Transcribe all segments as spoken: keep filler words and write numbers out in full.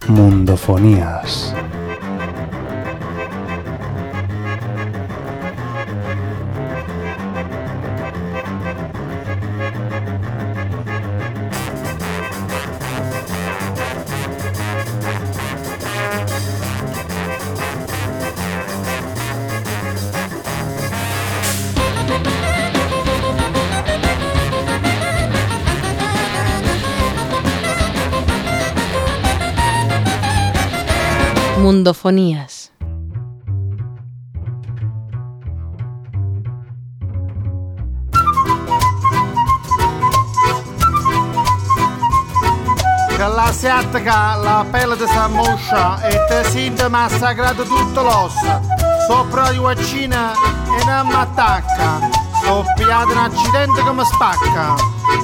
Mundofonías. Mundofonías. Che la si attacca la pelle di sa moscia e te sente massacrato tutto l'ossa. Sopra di vaccina e non mi attacca. Sto pigliato un accidente che mi spacca.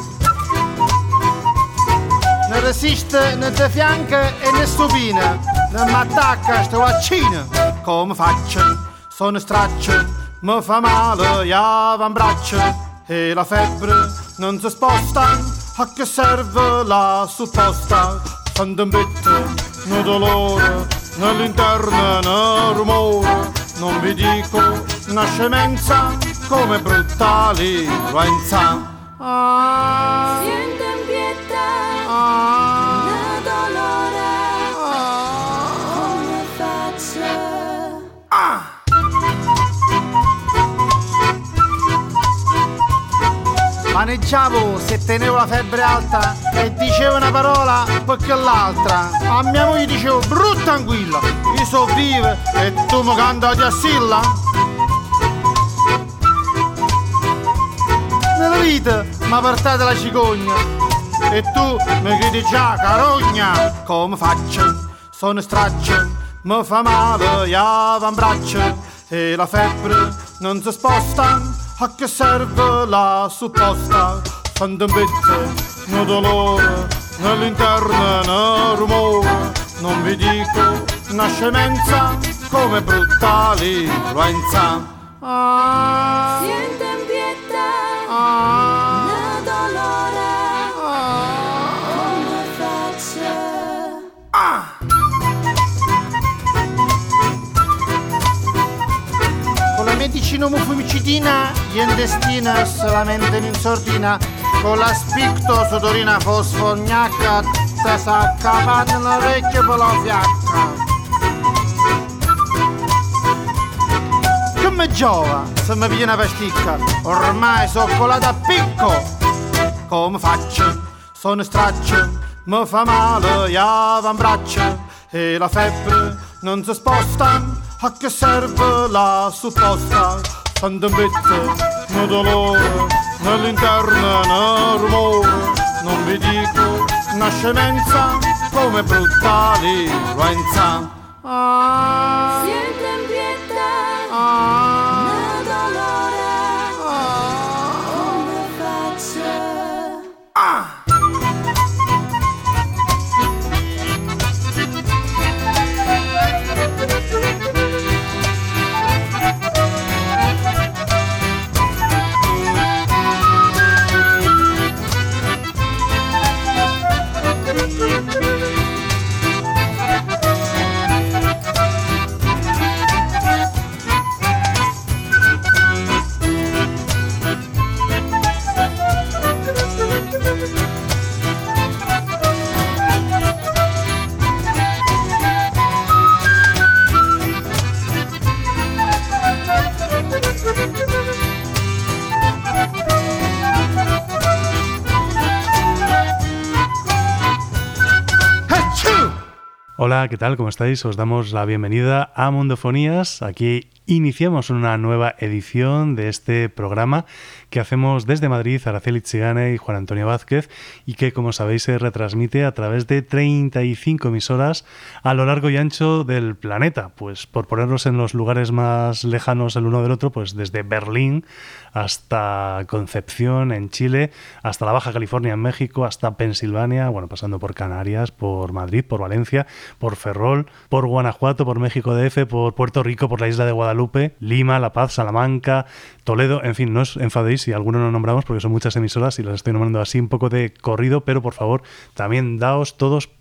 Non resiste né di fianco e né stupina. Non mi attacca sto vaccino. Come faccio? Sono straccio. Mi fa male gli avambraccio. E la febbre non si sposta. A che serve la supposta? Quando un bette, no dolore, nell'interno no rumore. Non vi dico una scemenza come brutta l'influenza. Ah, siente in pietà, ah, no dolore, ah, come faccio? ah. Maneggiavo se tenevo la febbre alta e dicevo una parola perché l'altra. A mia moglie dicevo brutta tranquilla, io so viva e tu mi canti a silla. Nella vita mi portate la cicogna e tu mi chiedi già carogna. Come faccio? Sono straccio, mi fa male gli avambraccio e la febbre non si sposta. A che serve la supposta? Quando un bette, no dolore, nell'interno no rumore. Non vi dico una scemenza come brutta l'influenza. Ah, Siente in pietà, ah, no dolore, ah, come faccio? ah. Con la medicina omofumicidina gli intestini solamente in sordina. Con la spicto sodorina fosfognacca te sacca panna nell'orecchio per la fiacca. Che mi giova se mi viene una pasticca, ormai sono colata a picco. Come faccio? Sono straccio, mi fa male gli avambraccio e la febbre non si sposta. A che serve la supposta? Quando un bette, no dolore, nell'interno no rumore. Non vi dico una scemenza come brutta l'influenza. Ah, Siente in pietà, ah, no dolore, ah, come faccio? ah. Hola, ¿qué tal? ¿Cómo estáis? Os damos la bienvenida a Mundofonías. Aquí iniciamos una nueva edición de este programa que hacemos desde Madrid, Araceli Chigane y Juan Antonio Vázquez, y que, como sabéis, se retransmite a través de treinta y cinco emisoras a lo largo y ancho del planeta. Pues por ponernos en los lugares más lejanos el uno del otro, pues desde Berlín hasta Concepción en Chile, hasta la Baja California en México, hasta Pensilvania, bueno, pasando por Canarias, por Madrid, por Valencia, por Ferrol, por Guanajuato, por México D F, por Puerto Rico, por la isla de Guadalupe, Lima, La Paz, Salamanca, Toledo, en fin, no os enfadéis si alguno no nombramos porque son muchas emisoras y las estoy nombrando así un poco de corrido, pero por favor también daos todos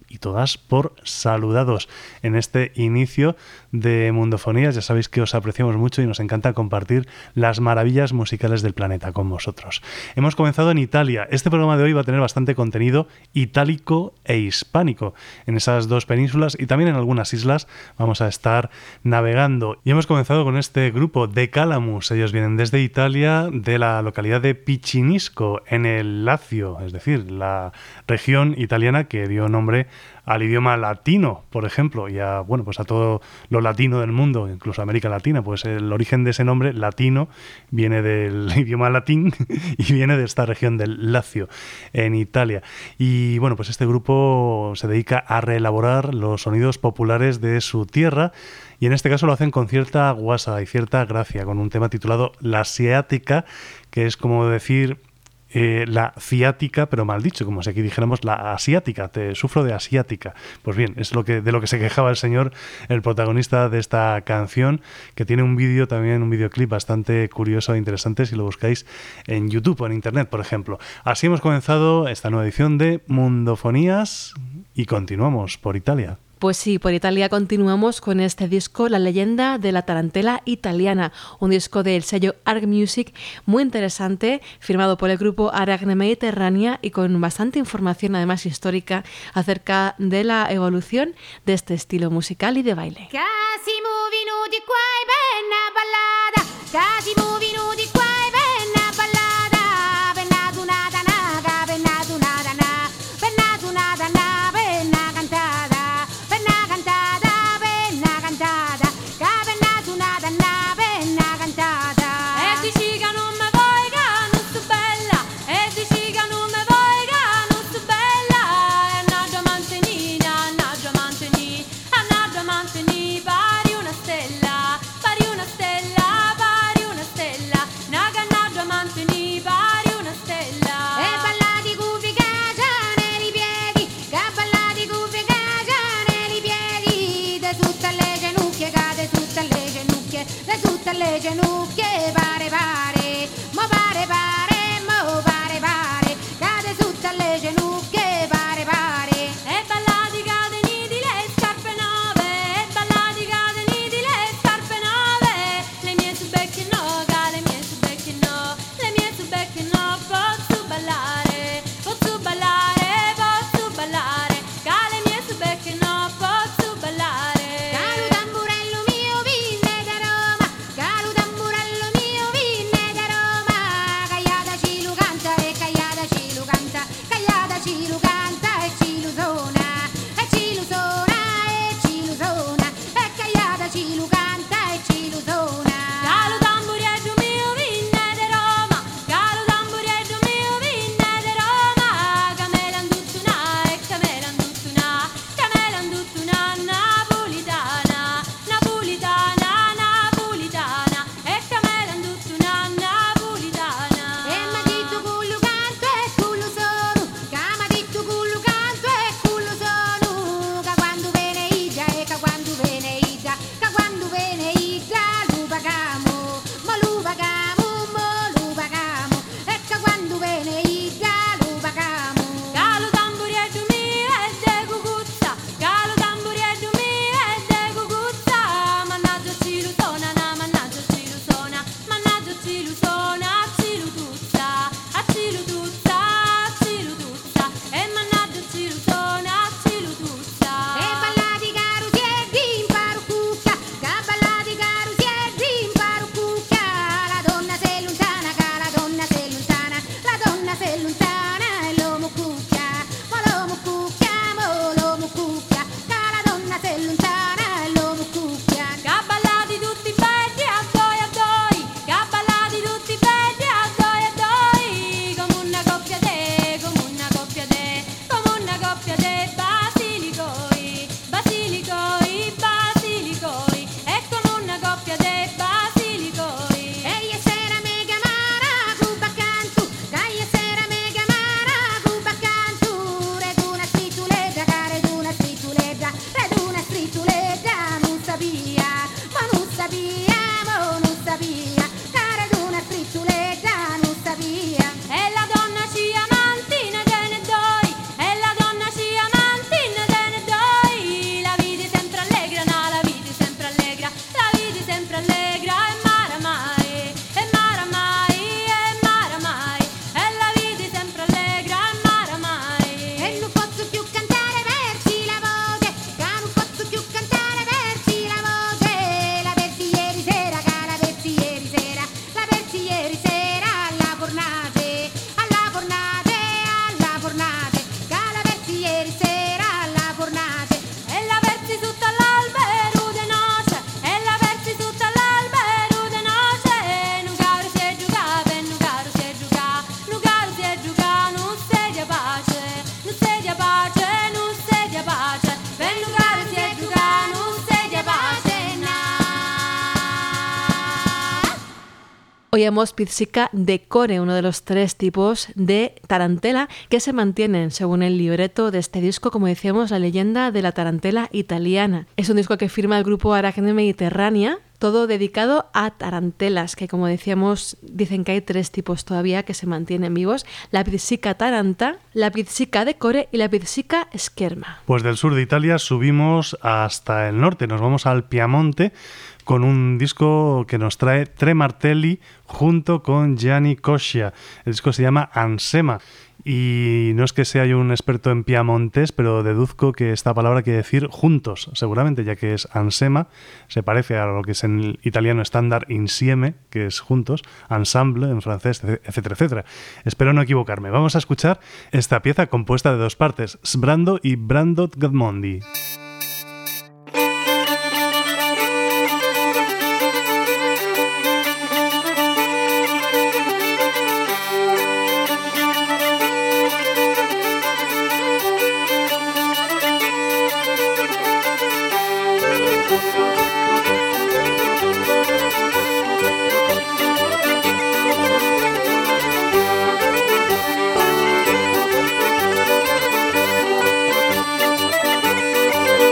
y todas por saludados en este inicio de Mundofonías. Ya sabéis que os apreciamos mucho y nos encanta compartir las maravillas musicales del planeta con vosotros. Hemos comenzado en Italia. Este programa de hoy va a tener bastante contenido itálico e hispánico. En esas dos penínsulas y también en algunas islas vamos a estar navegando. Y hemos comenzado con este grupo de Calamus. Ellos vienen desde Italia, de la localidad de Picinisco, en el Lacio, es decir, la región italiana que dio nombre al idioma latino, por ejemplo, y a, bueno, pues a todo lo latino del mundo, incluso América Latina. Pues el origen de ese nombre, latino, viene del idioma latín y viene de esta región del Lacio, en Italia. Y bueno, pues este grupo se dedica a reelaborar los sonidos populares de su tierra, y en este caso lo hacen con cierta guasa y cierta gracia, con un tema titulado La Ciática, que es como decir Eh, la ciática, pero mal dicho, como si aquí dijéramos la asiática, te sufro de asiática. Pues bien, es lo que de lo que se quejaba el señor, el protagonista de esta canción, que tiene un vídeo también, un videoclip bastante curioso e interesante si lo buscáis en YouTube o en Internet, por ejemplo. Así hemos comenzado esta nueva edición de Mundofonías y continuamos por Italia. Pues sí, por Italia continuamos con este disco, La leyenda de la tarantela italiana, un disco del sello Arg Music muy interesante, firmado por el grupo Aragne Mediterránea y con bastante información además histórica acerca de la evolución de este estilo musical y de baile. Casi venuti qua e benna ballata, casi venuti qua e benna ballata, benna tunata naga, benna tunata na, benna tunata na, benna cantata, benna cantata, benna cantata, ca benna tunata na, benna cantata. E dici che non me vuoi, che non sto bella, e dici che non me vuoi, che non sto bella, e una diamantina, una diamantina, una diamantina, pari una stella, pari una stella, pari una stella, una canna diamantina, pari una stella. E ballati cufi che già nei piedi, che ballati cufi che già nei piedi, de tutte le ginocchia, cade tutte le ginocchia, de tutte le ginocchia, pare pare, mo pare pare, mo pare pare, cade tutte le ginocchia, pare pare. E ballati cade nidi le scarpe nuove, e ballati cade nidi le scarpe nuove, le mie subecchie no, ca le mie subecchie no, le mie subecchie no, posso ballare, posso ballare, posso ballare, ca le mie subecchie no, posso ballare. Caro tamburello mio vinne da Roma, caro tamburello mio vinne da Roma, cagliata ci lu canta e cagliata ci lu canta, cagliata ci lu canta e ci lu suona, e ci lu suona e ci lu suona, e cagliata ci lu canta e ci lu suona. Caro tamburiello mio vinne da Roma, caro tamburiello mio vinne da Roma, camelan tuttuna e camelan tuttuna, camelan tuttuna napolitana, napolitana, napolitana, e camelan tuttuna napolitana. E m'ha detto cullo canto e cullo sono, che m'ha detto cullo canto e cullo sono, che quando viene Ida e che quando viene Ida, che quando viene Ida lo pagamo, ma lo pagamo, ma lo pagamo, e che quando viene Ida lo pagamo. Calo tamburiello mio e de cucuzza, calo tamburiello mio e de cucuzza, mannaggia ci lu suona, na, mannaggia ci lu suona, mannaggia ci lu suona, ci lu tuzza, a ci lu tuzza, ci lu tuzza, e mannaggia ci lu suona, ci lu tuzza. E ballati caro siedi in parrucca, che ballati caro siedi in parrucca, la donna se lontana, che la donna se lontana, la donna se lontana e l'uomo cucchia, ma l'uomo cucchia, ma l'uomo cucchia, che la donna se lontana e l'uomo cucchia. Che ballati tutti belli a doi a doi, che ballati tutti belli a doi a doi, come una coppia de, come una coppia de, come una coppia de basilicoi, basilicoi, basilicoi, e come una coppia de basilicoi. E ieri sera mi chiamara cuba cantu, che ieri sera mi chiamara cuba cantu, red una scrittuletta, che red una scrittuletta, red una scrittuletta, non sapia, ma non sapia, ma non sapia, che red una scrittuletta, non sapia. E la donna ci amantina de ne doi, e la donna ci amantina de oíamos pizzica de core, uno de los tres tipos de tarantela que se mantienen según el libreto de este disco, como decíamos, la leyenda de la tarantela italiana. Es un disco que firma el grupo Arachne Mediterránea, todo dedicado a tarantelas, que como decíamos, dicen que hay tres tipos todavía que se mantienen vivos: la pizzica taranta, la pizzica de core y la pizzica scherma. Pues del sur de Italia subimos hasta el norte, nos vamos al Piamonte con un disco que nos trae Tre Martelli junto con Gianni Coscia. El disco se llama Ansema. Y no es que sea yo un experto en piamontés, pero deduzco que esta palabra quiere decir juntos, seguramente, ya que es ansema, se parece a lo que es en el italiano estándar insieme, que es juntos, ensemble en francés, etcétera, etcétera. Espero no equivocarme. Vamos a escuchar esta pieza compuesta de dos partes, Sbrando y Brandot Gadmondi. Thank you.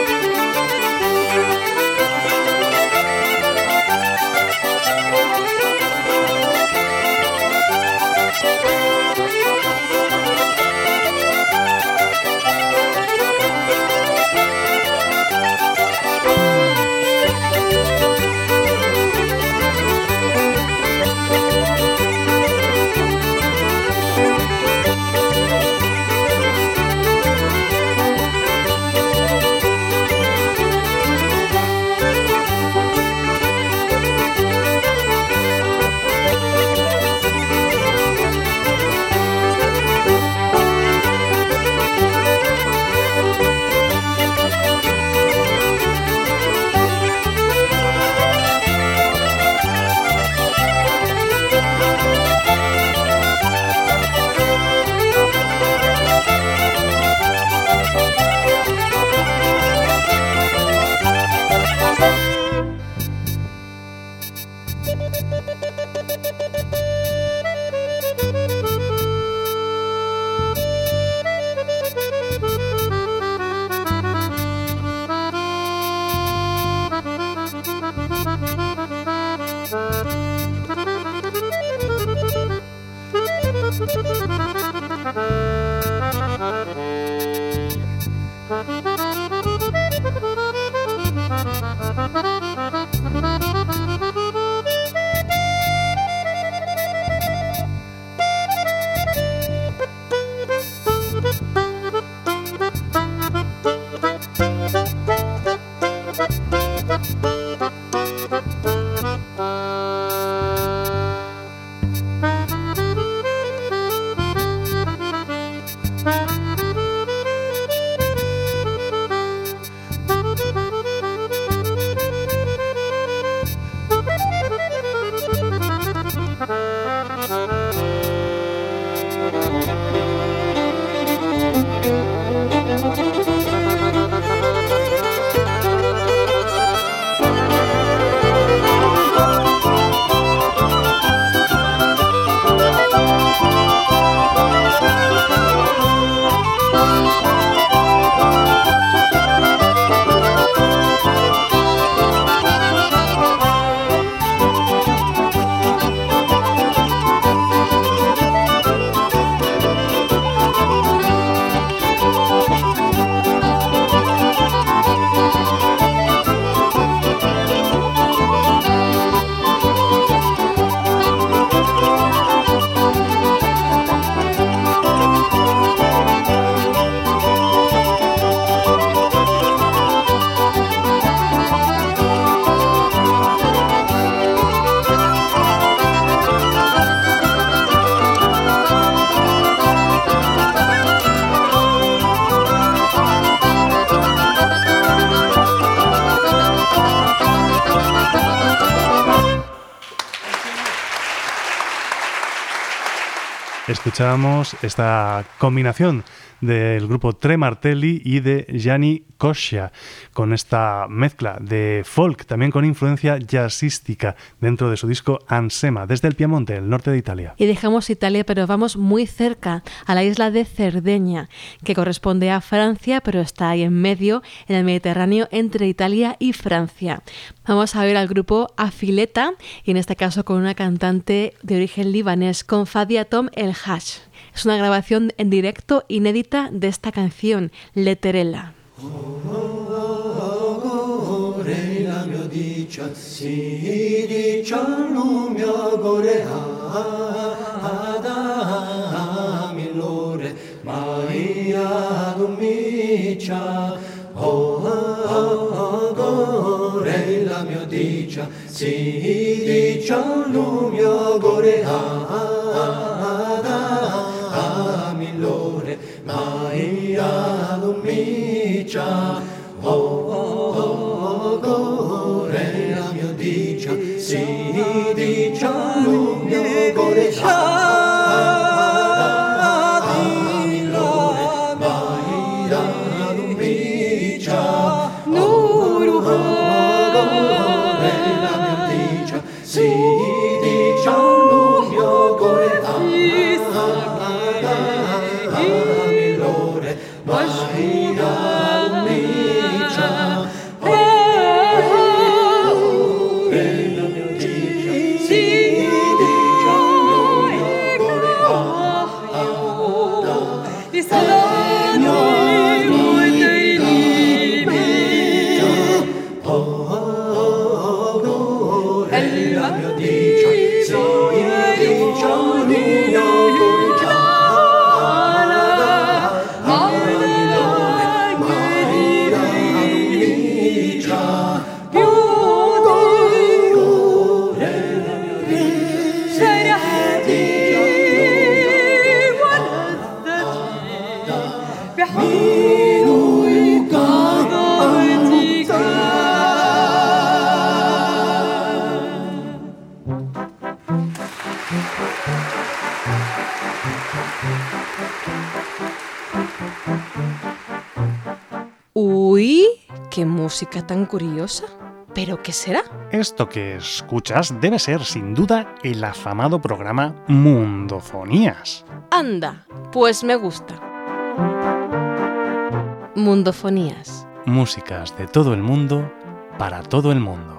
Escuchábamos esta combinación del grupo Tre Martelli y de Gianni Coscia, con esta mezcla de folk, también con influencia jazzística, dentro de su disco Ansema, desde el Piemonte, el norte de Italia. Y dejamos Italia, pero vamos muy cerca, a la isla de Cerdeña, que corresponde a Francia, pero está ahí en medio, en el Mediterráneo, entre Italia y Francia. Vamos a ver al grupo Afileta, y en este caso con una cantante de origen libanés, con Fadia Tom El Hash. Es una grabación en directo inédita de esta canción, Letterella. Maia Lumicia, oh, oh, oh, gore la mia dicia, si dicia lo mio gore, Maia Lumicia, nuru gore la mia dicia, si dicia lo mio gore. Uy, qué música tan curiosa. ¿Pero qué será? Esto que escuchas debe ser, sin duda, el afamado programa Mundofonías. Anda, pues me gusta. Mundofonías. Músicas de todo el mundo, para todo el mundo.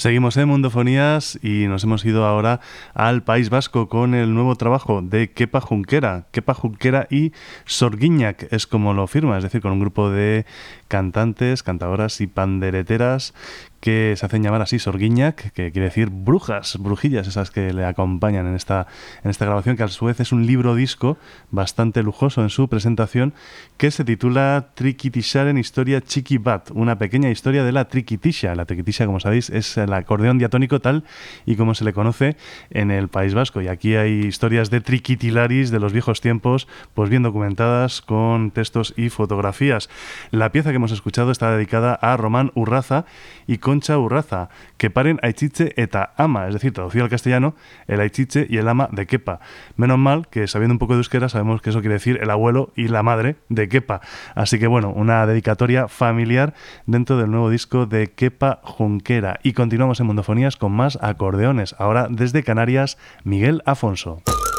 Seguimos en Mundofonías y nos hemos ido ahora al País Vasco con el nuevo trabajo de Kepa Junquera. Kepa Junquera y Sorgiñak es como lo firma, es decir, con un grupo de cantantes, cantadoras y pandereteras que se hacen llamar así Sorgiñak, que quiere decir brujas, brujillas, esas que le acompañan en esta, en esta grabación, que a su vez es un libro disco bastante lujoso en su presentación, que se titula Trikitisharen Historia Txiki Bat, una pequeña historia de la triquitisha. La triquitisha, como sabéis, es el acordeón diatónico tal y como se le conoce en el País Vasco. Y aquí hay historias de triquitilaris de los viejos tiempos, pues bien documentadas con textos y fotografías. La pieza que hemos escuchado está dedicada a Román Urraza y Concha Urraza, que paren Aitziche eta ama, es decir, traducido al castellano, el Aitziche y el ama de Kepa. Menos mal que sabiendo un poco de euskera sabemos que eso quiere decir el abuelo y la madre de Kepa. Así que bueno, una dedicatoria familiar dentro del nuevo disco de Kepa Junquera. Y continuamos en Mundofonías con más acordeones. Ahora desde Canarias, Miguel Afonso.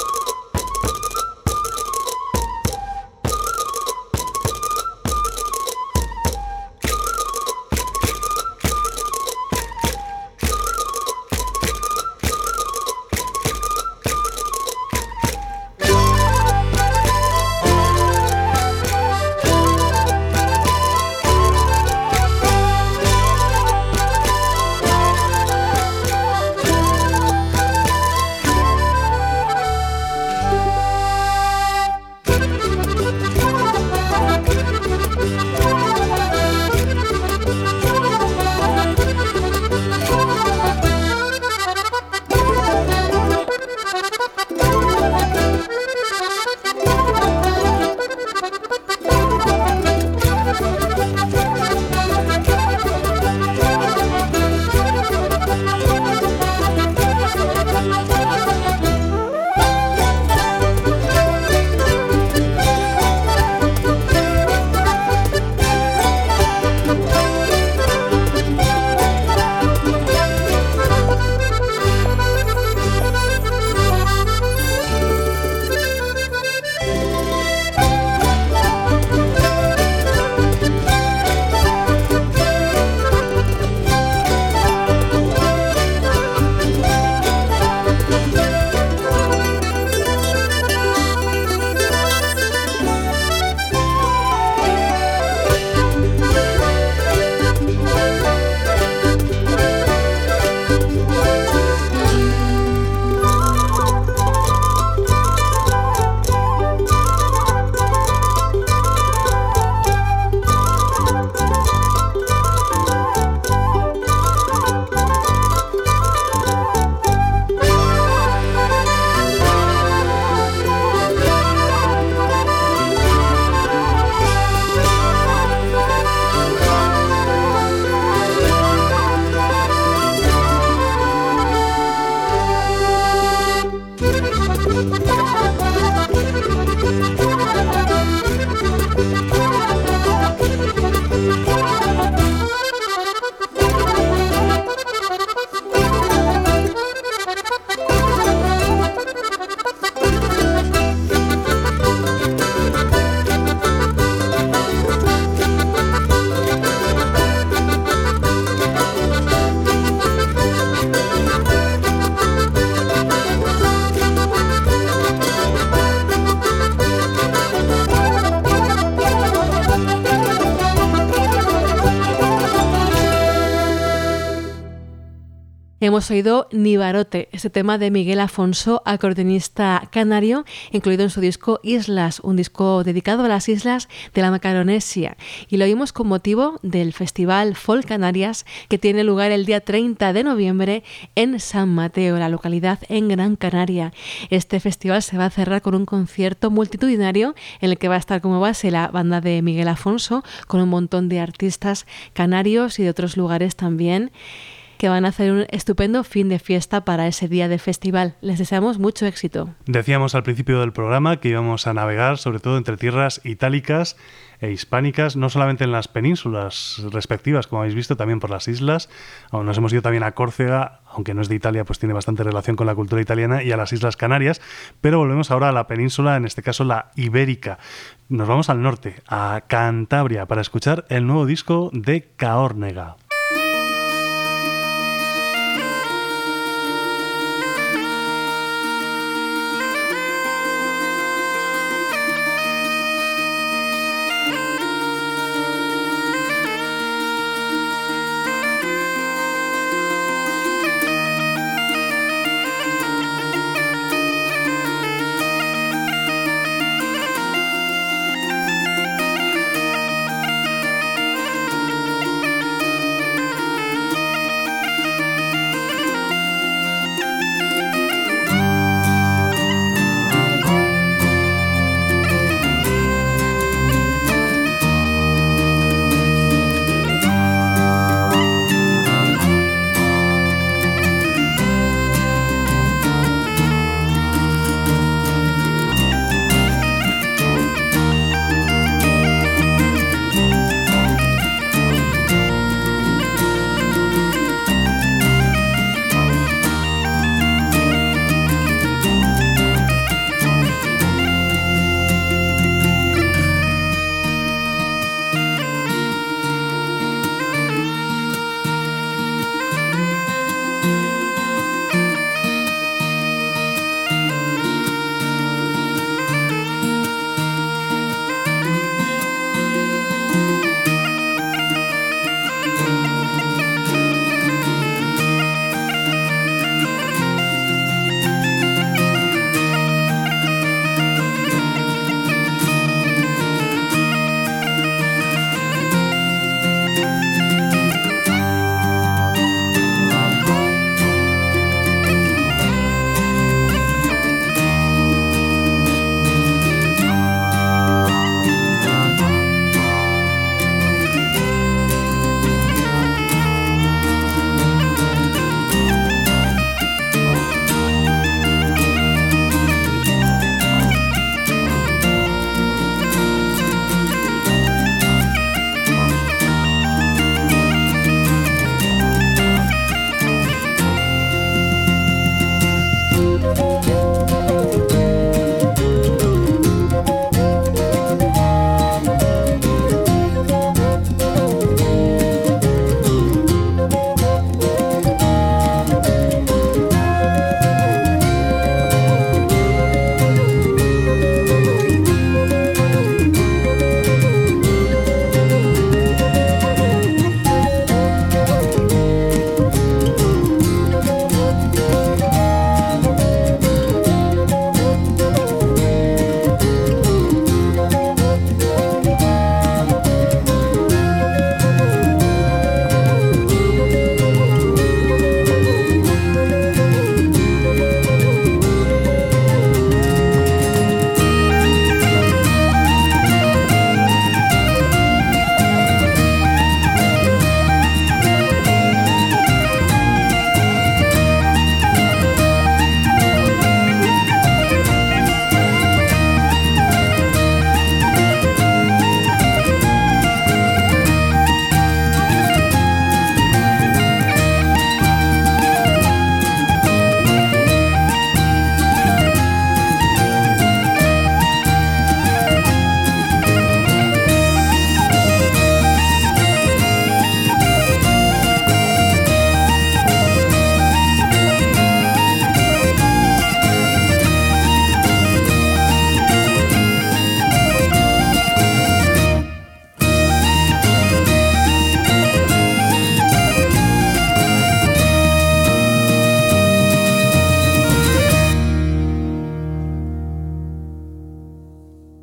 Hemos oído Nibarote, este tema de Miguel Afonso, acordeonista canario, incluido en su disco Islas, un disco dedicado a las islas de la Macaronesia. Y lo oímos con motivo del Festival Folk Canarias, que tiene lugar el día treinta de noviembre en San Mateo, la localidad en Gran Canaria. Este festival se va a cerrar con un concierto multitudinario en el que va a estar como base la banda de Miguel Afonso, con un montón de artistas canarios y de otros lugares también, que van a hacer un estupendo fin de fiesta para ese día de festival. Les deseamos mucho éxito. Decíamos al principio del programa que íbamos a navegar sobre todo entre tierras itálicas e hispánicas, no solamente en las penínsulas respectivas, como habéis visto, también por las islas. Nos hemos ido también a Córcega, aunque no es de Italia, pues tiene bastante relación con la cultura italiana, y a las Islas Canarias, pero volvemos ahora a la península, en este caso la ibérica. Nos vamos al norte, a Cantabria, para escuchar el nuevo disco de Caórnega.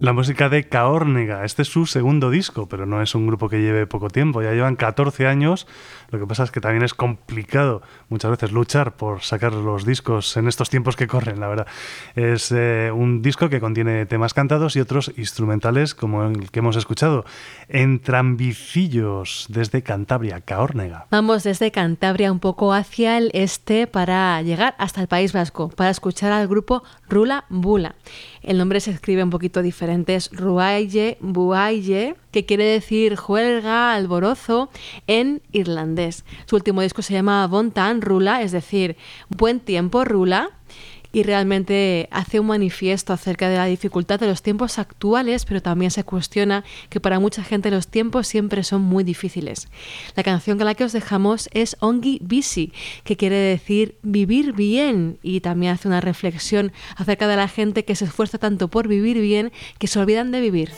La música de Kaórnega. Este es su segundo disco, pero no es un grupo que lleve poco tiempo. Ya llevan catorce años. Lo que pasa es que también es complicado muchas veces luchar por sacar los discos en estos tiempos que corren, la verdad. Es eh, un disco que contiene temas cantados y otros instrumentales, como el que hemos escuchado. Entrambicillos, desde Cantabria, Kaórnega. Vamos desde Cantabria un poco hacia el este para llegar hasta el País Vasco, para escuchar al grupo Rula Bula. El nombre se escribe un poquito diferente, es Ruaille Buaille, que quiere decir juelga, alborozo en irlandés. Su último disco se llama Bontan Rula, es decir, buen tiempo Rula, y realmente hace un manifiesto acerca de la dificultad de los tiempos actuales, pero también se cuestiona que para mucha gente los tiempos siempre son muy difíciles. La canción con la que os dejamos es Ongi Bisi, que quiere decir vivir bien, y también hace una reflexión acerca de la gente que se esfuerza tanto por vivir bien que se olvidan de vivir.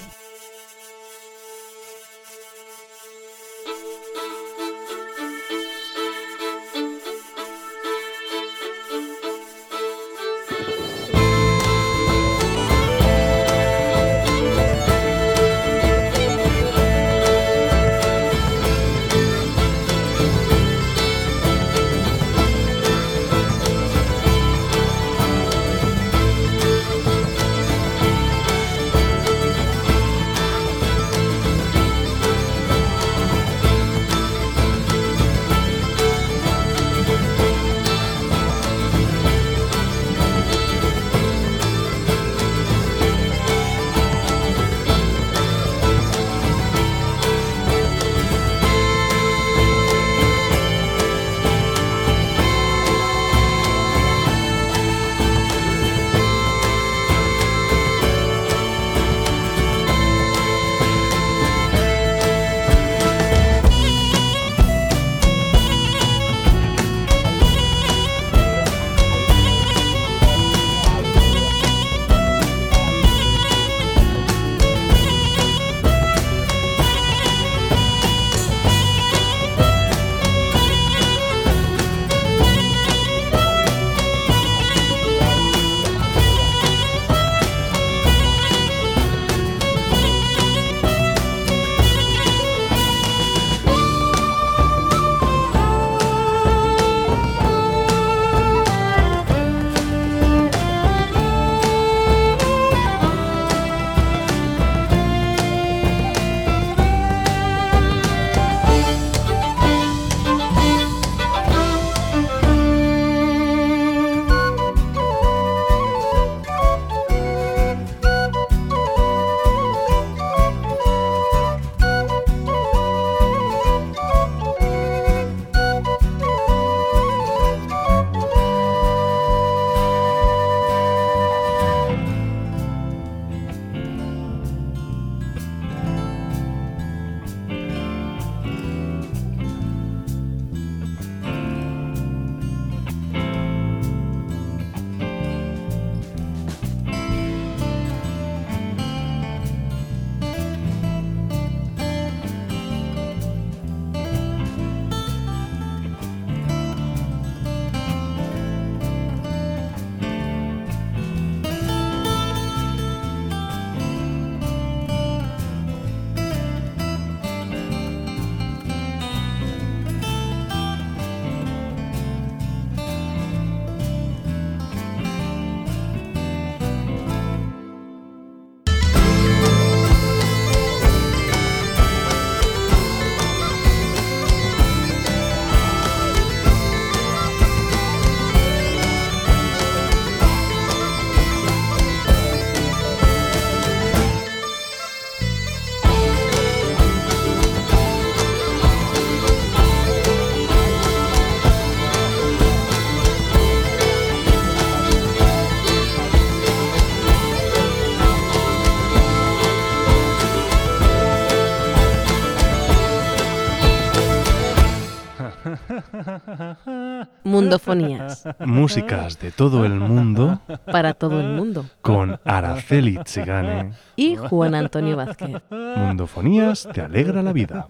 Mundofonías. Músicas de todo el mundo. Para todo el mundo. Con Araceli Tsigane. Y Juan Antonio Vázquez. Mundofonías te alegra la vida.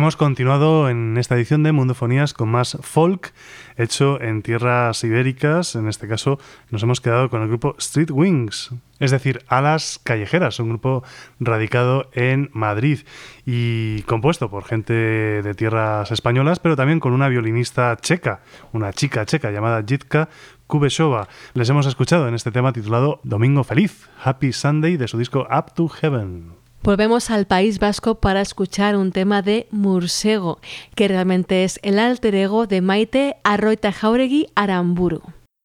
hemos continuado en esta edición de Mundofonías con más folk hecho en tierras ibéricas. En este caso nos hemos quedado con el grupo Street Wings, es decir, Alas Callejeras, un grupo radicado en Madrid y compuesto por gente de tierras españolas, pero también con una violinista checa, una chica checa llamada Jitka Kubešová. Les hemos escuchado en este tema titulado Domingo Feliz, Happy Sunday, de su disco Up to Heaven. Volvemos al País Vasco para escuchar un tema de Mursego, que realmente es el alter ego de Maite Arroitajáuregui Aramburu.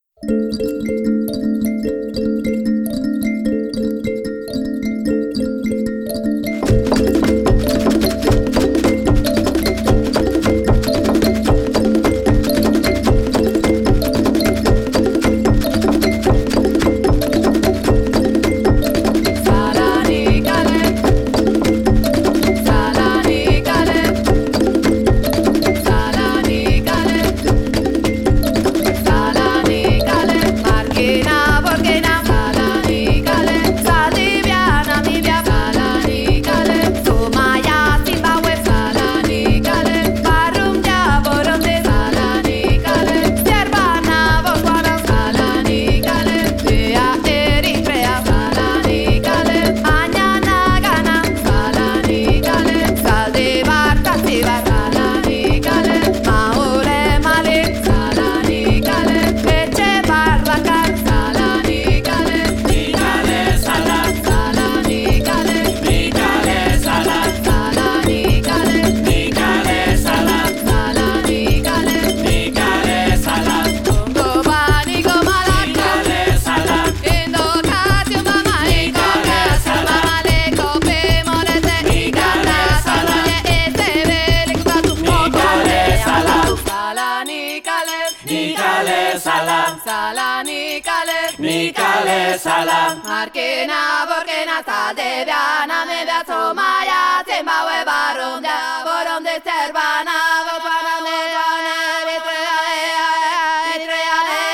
Salam, Markina, Borkina, Saldeviana, Media Somaya, Timbawe, Baronda, Boronde, Serbana, Botana, Mediana, Eritrea, Eritrea,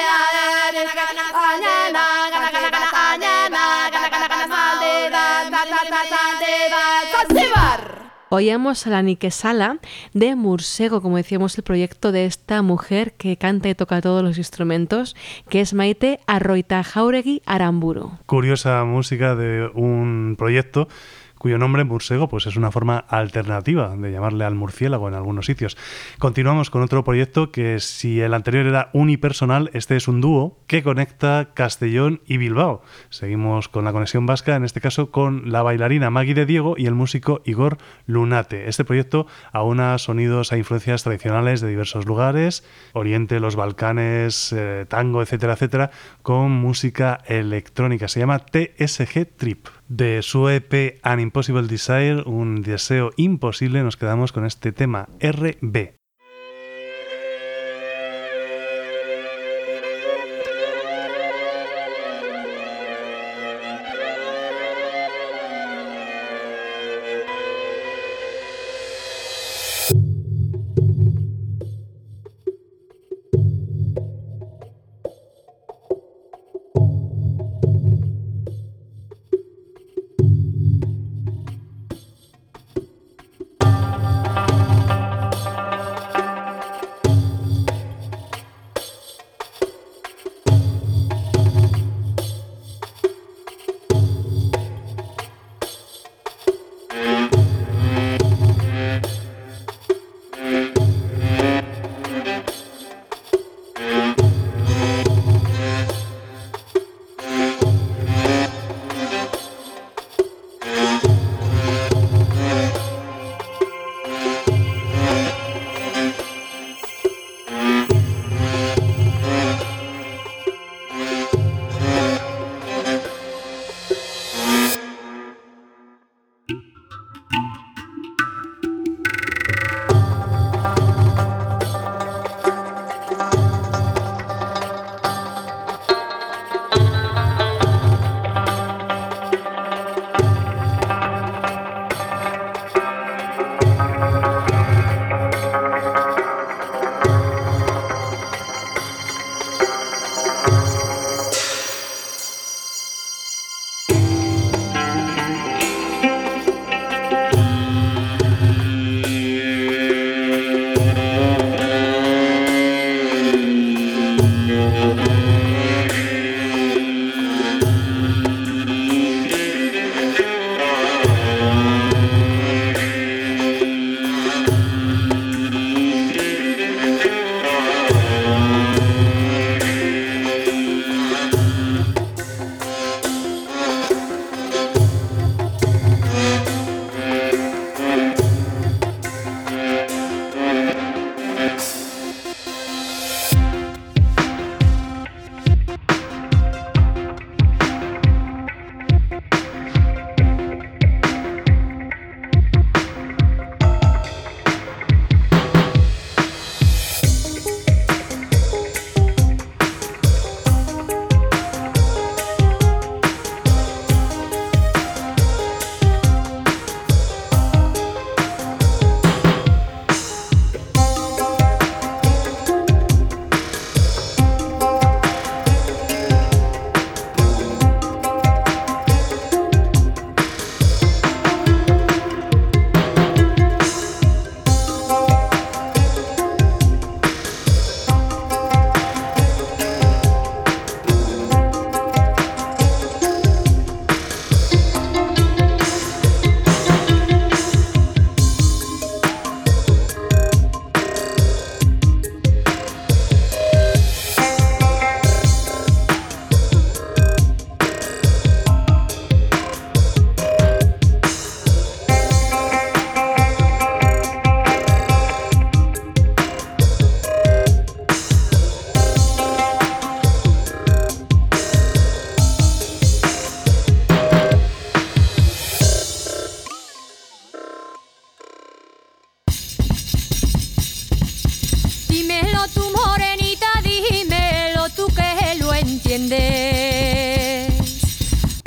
Eritrea, Oíamos a la Nikesala de Mursego, como decíamos, el proyecto de esta mujer que canta y toca todos los instrumentos, que es Maite Arroitajáuregui Aramburu. Curiosa música de un proyecto cuyo nombre, Mursego, pues es una forma alternativa de llamarle al murciélago en algunos sitios. Continuamos con otro proyecto que, si el anterior era unipersonal, este es un dúo que conecta Castellón y Bilbao. Seguimos con la conexión vasca, en este caso con la bailarina Maggie de Diego y el músico Igor Lunate. Este proyecto aúna sonidos a influencias tradicionales de diversos lugares, Oriente, los Balcanes, eh, tango, etcétera, etcétera, con música electrónica. Se llama T S G Trip. De su E P An Impossible Desire, un deseo imposible, nos quedamos con este tema R B.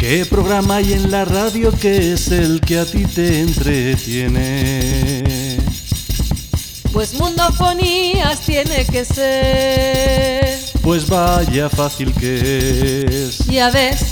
¿Qué programa hay en la radio que es el que a ti te entretiene? Pues Mundofonías tiene que ser. Pues vaya fácil que es. Ya ves.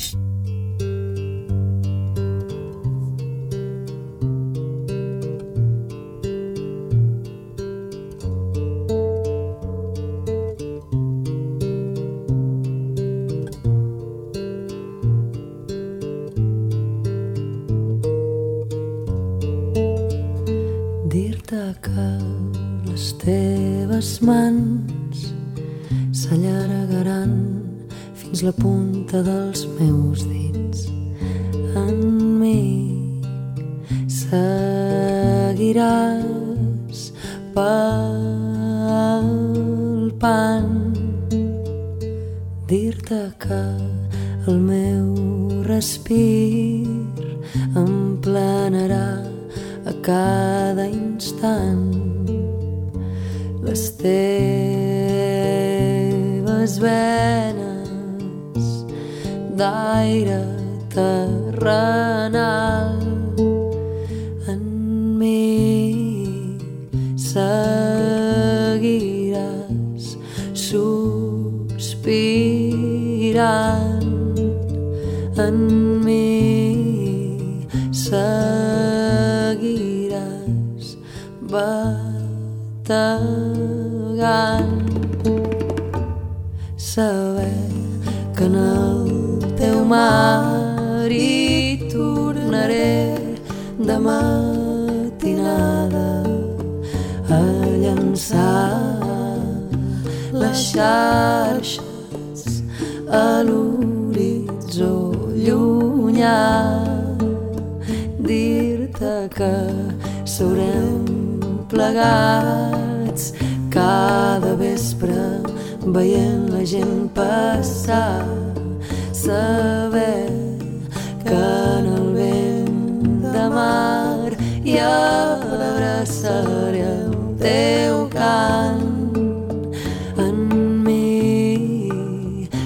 Les mans s'allargaran fins la punta dels meus dits. En mi seguiràs palpant. Dir-te que el meu respir em planarà a cada instant. Les teves venes d'aire terrenal en mi seguiràs sospirant. En mi seguiràs bategant. Saber que en el teu mar hi tornaré de matinada a llançar les xarxes a l'horitzó llunyà. Dir-te que s'haurem plegats cada vespre veient la gent passar. Saber que en el vent de mar hi abraçaré el teu cant. En mi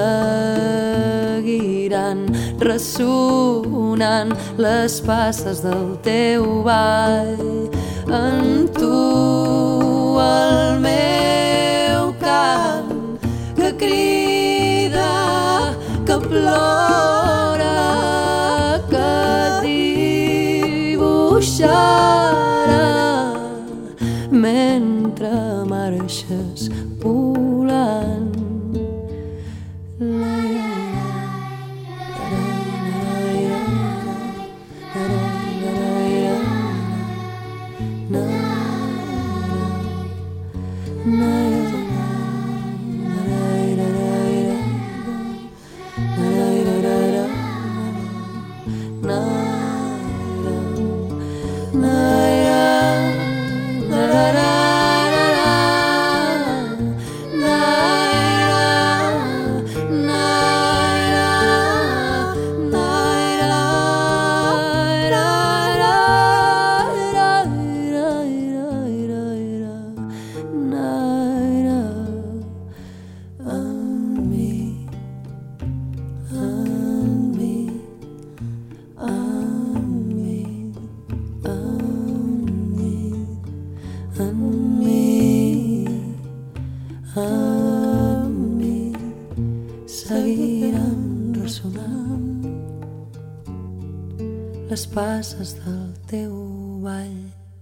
seguiran ressonant les passes del teu ball. En tu el meu cant que crida, que plora, que dibuixarà mentre marxes volant. Les passes del teu ball.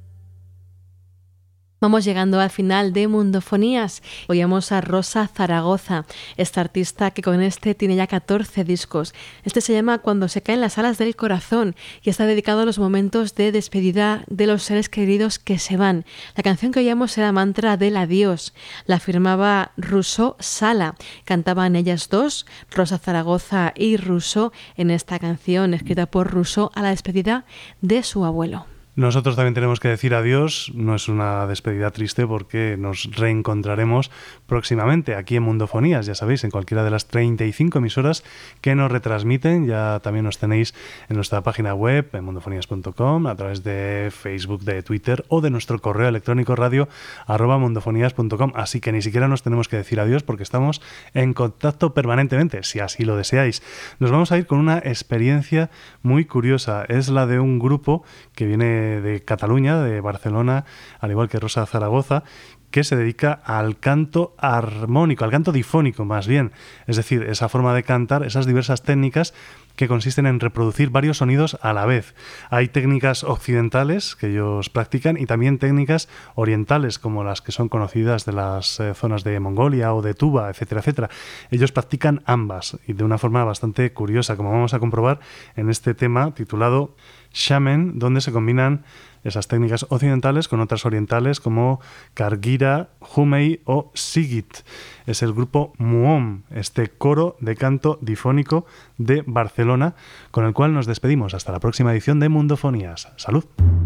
Vamos llegando al final de Mundofonías. Oíamos a Rosa Zaragoza, esta artista que con este tiene ya catorce discos. Este se llama Cuando se caen las alas del corazón y está dedicado a los momentos de despedida de los seres queridos que se van. La canción que oíamos era Mantra del Adiós. La firmaba Rousseau Sala. Cantaban ellas dos, Rosa Zaragoza y Rousseau, en esta canción escrita por Rousseau a la despedida de su abuelo. Nosotros también tenemos que decir adiós, no es una despedida triste porque nos reencontraremos próximamente aquí en Mundofonías, ya sabéis, en cualquiera de las treinta y cinco emisoras que nos retransmiten. Ya también nos tenéis en nuestra página web, en mundofonías punto com, a través de Facebook, de Twitter o de nuestro correo electrónico radio arroba mundofonías punto com, así que ni siquiera nos tenemos que decir adiós porque estamos en contacto permanentemente, si así lo deseáis. Nos vamos a ir con una experiencia muy curiosa, es la de un grupo que viene de Cataluña, de Barcelona, al igual que Rosa Zaragoza, que se dedica al canto armónico, al canto difónico más bien, es decir, esa forma de cantar, esas diversas técnicas que consisten en reproducir varios sonidos a la vez. Hay técnicas occidentales que ellos practican y también técnicas orientales, como las que son conocidas de las eh, zonas de Mongolia o de Tuba, etcétera, etcétera. Ellos practican ambas y de una forma bastante curiosa, como vamos a comprobar en este tema titulado Shaman, donde se combinan esas técnicas occidentales con otras orientales como Kargira, Humei o Sigit. Es el grupo Muom, este coro de canto difónico de Barcelona, con el cual nos despedimos hasta la próxima edición de Mundofonías. ¡Salud!